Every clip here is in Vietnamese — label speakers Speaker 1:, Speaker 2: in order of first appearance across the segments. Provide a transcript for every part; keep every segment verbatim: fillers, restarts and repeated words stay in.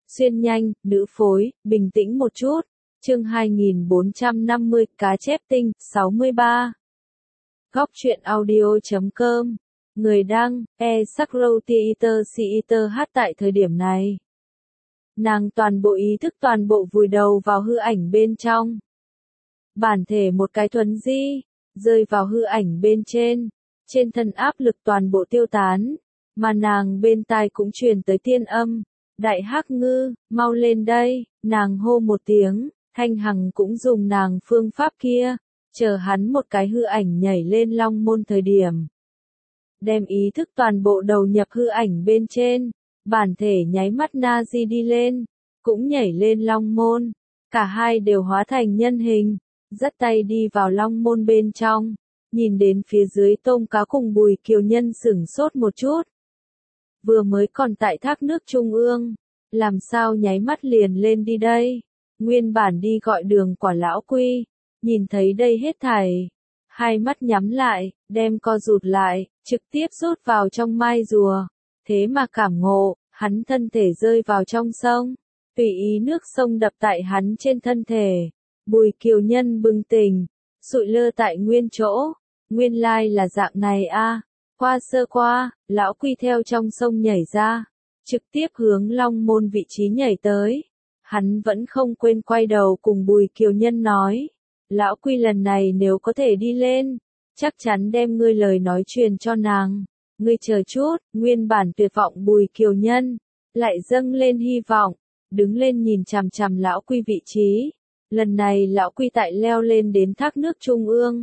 Speaker 1: Xuyên nhanh, nữ phối, bình tĩnh một chút. Chương hai nghìn bốn trăm năm mươi, cá chép tinh, sáu mươi ba. Góc truyện audio chấm com. Người đăng, e Sakro Theater Theater hát tại thời điểm này. Nàng toàn bộ ý thức toàn bộ vùi đầu vào hư ảnh bên trong. Bản thể một cái thuần di, rơi vào hư ảnh bên trên. Trên thân áp lực toàn bộ tiêu tán, mà nàng bên tai cũng truyền tới tiên âm. Đại Hắc Ngư, mau lên đây, nàng hô một tiếng, Thanh Hằng cũng dùng nàng phương pháp kia, chờ hắn một cái hư ảnh nhảy lên long môn thời điểm. Đem ý thức toàn bộ đầu nhập hư ảnh bên trên, bản thể nháy mắt na di đi lên, cũng nhảy lên long môn, cả hai đều hóa thành nhân hình, dắt tay đi vào long môn bên trong, nhìn đến phía dưới tôm cá cùng Bùi Kiều Nhân sửng sốt một chút. Vừa mới còn tại thác nước trung ương, làm sao nháy mắt liền lên đi đây, nguyên bản đi gọi Đường Quả lão quy, nhìn thấy đây hết thảy, hai mắt nhắm lại, đem co rụt lại, trực tiếp rút vào trong mai rùa, thế mà cảm ngộ, hắn thân thể rơi vào trong sông, tùy ý nước sông đập tại hắn trên thân thể, Bùi Kiều Nhân bừng tỉnh, sụi lơ tại nguyên chỗ, nguyên lai là dạng này a. Qua sơ qua, lão quy theo trong sông nhảy ra, trực tiếp hướng long môn vị trí nhảy tới. Hắn vẫn không quên quay đầu cùng Bùi Kiều Nhân nói, lão quy lần này nếu có thể đi lên, chắc chắn đem ngươi lời nói truyền cho nàng. Ngươi chờ chút, nguyên bản tuyệt vọng Bùi Kiều Nhân, lại dâng lên hy vọng, đứng lên nhìn chằm chằm lão quy vị trí. Lần này lão quy tại leo lên đến thác nước trung ương.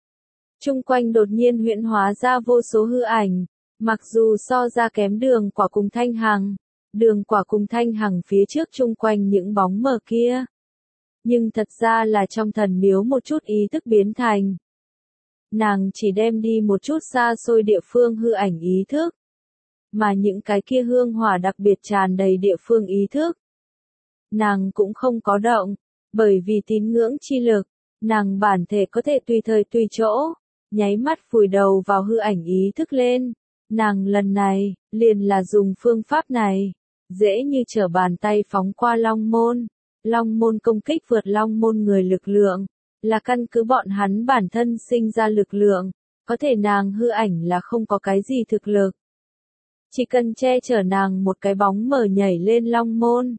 Speaker 1: Trung quanh đột nhiên huyễn hóa ra vô số hư ảnh, mặc dù so ra kém Đường Quả cùng Thanh Hằng, Đường Quả cùng Thanh Hằng phía trước trung quanh những bóng mờ kia. Nhưng thật ra là trong thần miếu một chút ý thức biến thành. Nàng chỉ đem đi một chút xa xôi địa phương hư ảnh ý thức, mà những cái kia hương hỏa đặc biệt tràn đầy địa phương ý thức. Nàng cũng không có động, bởi vì tín ngưỡng chi lực, nàng bản thể có thể tùy thời tùy chỗ. Nháy mắt vùi đầu vào hư ảnh ý thức lên, nàng lần này, liền là dùng phương pháp này, dễ như trở bàn tay phóng qua long môn, long môn công kích vượt long môn người lực lượng, là căn cứ bọn hắn bản thân sinh ra lực lượng, có thể nàng hư ảnh là không có cái gì thực lực. Chỉ cần che chở nàng một cái bóng mờ nhảy lên long môn,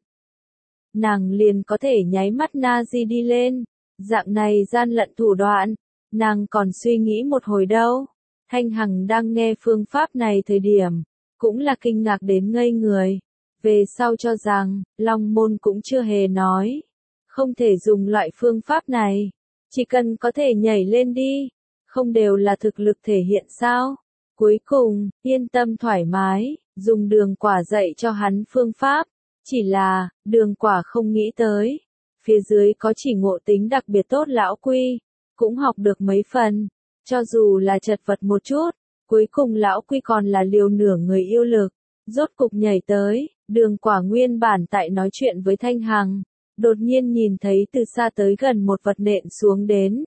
Speaker 1: nàng liền có thể nháy mắt na di đi lên, dạng này gian lận thủ đoạn. Nàng còn suy nghĩ một hồi đâu. Thanh Hằng đang nghe phương pháp này thời điểm, cũng là kinh ngạc đến ngây người. Về sau cho rằng, Long Môn cũng chưa hề nói. Không thể dùng loại phương pháp này. Chỉ cần có thể nhảy lên đi. Không đều là thực lực thể hiện sao. Cuối cùng, yên tâm thoải mái, dùng Đường Quả dạy cho hắn phương pháp. Chỉ là, Đường Quả không nghĩ tới. Phía dưới có chỉ ngộ tính đặc biệt tốt lão quy. Cũng học được mấy phần, cho dù là chật vật một chút, cuối cùng lão quy còn là liều nửa người yêu lực, rốt cục nhảy tới, Đường Quả nguyên bản tại nói chuyện với Thanh Hằng, đột nhiên nhìn thấy từ xa tới gần một vật nện xuống đến.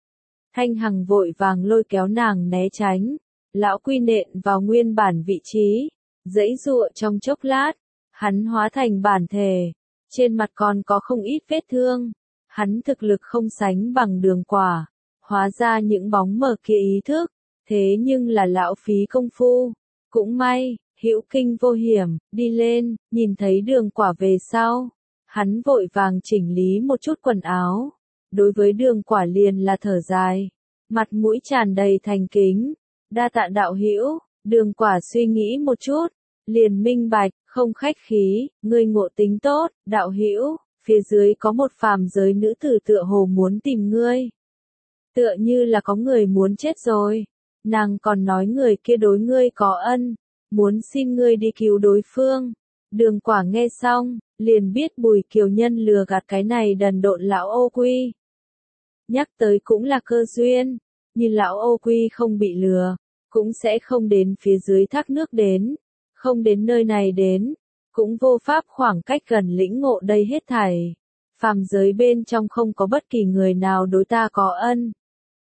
Speaker 1: Thanh Hằng vội vàng lôi kéo nàng né tránh, lão quy nện vào nguyên bản vị trí, giãy giụa trong chốc lát, hắn hóa thành bản thể, trên mặt còn có không ít vết thương. Hắn thực lực không sánh bằng Đường Quả, hóa ra những bóng mờ kia ý thức, thế nhưng là lão phí công phu, cũng may, hữu kinh vô hiểm, đi lên, nhìn thấy Đường Quả về sau, hắn vội vàng chỉnh lý một chút quần áo, đối với Đường Quả liền là thở dài, mặt mũi tràn đầy thành kính, đa tạ đạo hữu. Đường Quả suy nghĩ một chút, liền minh bạch, không khách khí, ngươi ngộ tính tốt, đạo hữu. Phía dưới có một phàm giới nữ tử tựa hồ muốn tìm ngươi. Tựa như là có người muốn chết rồi. Nàng còn nói người kia đối ngươi có ân, muốn xin ngươi đi cứu đối phương. Đường Quả nghe xong, liền biết Bùi Kiều Nhân lừa gạt cái này đần độn lão ô quy. Nhắc tới cũng là cơ duyên, như lão ô quy không bị lừa, cũng sẽ không đến phía dưới thác nước đến, không đến nơi này đến. Cũng vô pháp khoảng cách gần lĩnh ngộ đây hết thảy. Phàm giới bên trong không có bất kỳ người nào đối ta có ân.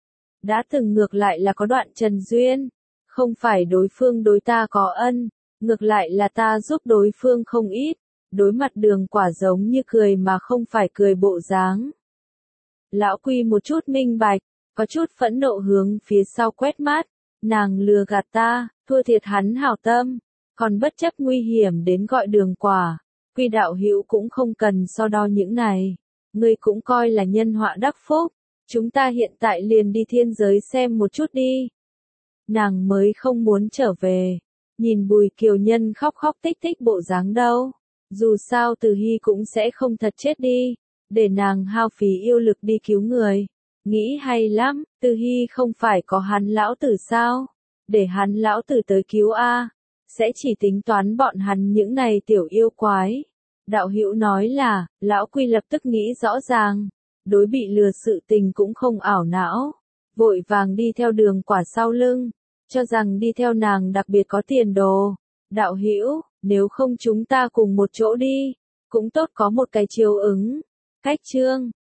Speaker 1: Đã từng ngược lại là có đoạn trần duyên. Không phải đối phương đối ta có ân, ngược lại là ta giúp đối phương không ít. đối mặt Đường Quả giống như cười mà không phải cười bộ dáng. Lão Quy một chút minh bạch, có chút phẫn nộ hướng phía sau quét mắt, nàng lừa gạt ta, thua thiệt hắn hảo tâm, còn bất chấp nguy hiểm đến gọi Đường Quả. Quy đạo hữu cũng không cần so đo những này, ngươi cũng coi là nhân họa đắc phúc, chúng ta hiện tại liền đi thiên giới xem một chút đi. Nàng mới không muốn trở về, nhìn Bùi Kiều Nhân khóc khóc tích tích bộ dáng đâu, dù sao Từ Hy cũng sẽ không thật chết đi, để nàng hao phí yêu lực đi cứu người. Nghĩ hay lắm, Từ Hy không phải có hắn lão tử sao, để hắn lão tử tới cứu a, sẽ chỉ tính toán bọn hắn những này tiểu yêu quái. Đạo hữu nói là, lão Quy lập tức nghĩ rõ ràng, đối bị lừa sự tình cũng không ảo não, vội vàng đi theo Đường Quả sau lưng, cho rằng đi theo nàng đặc biệt có tiền đồ. Đạo hữu, nếu không chúng ta cùng một chỗ đi, cũng tốt có một cái chiếu ứng. Cách chương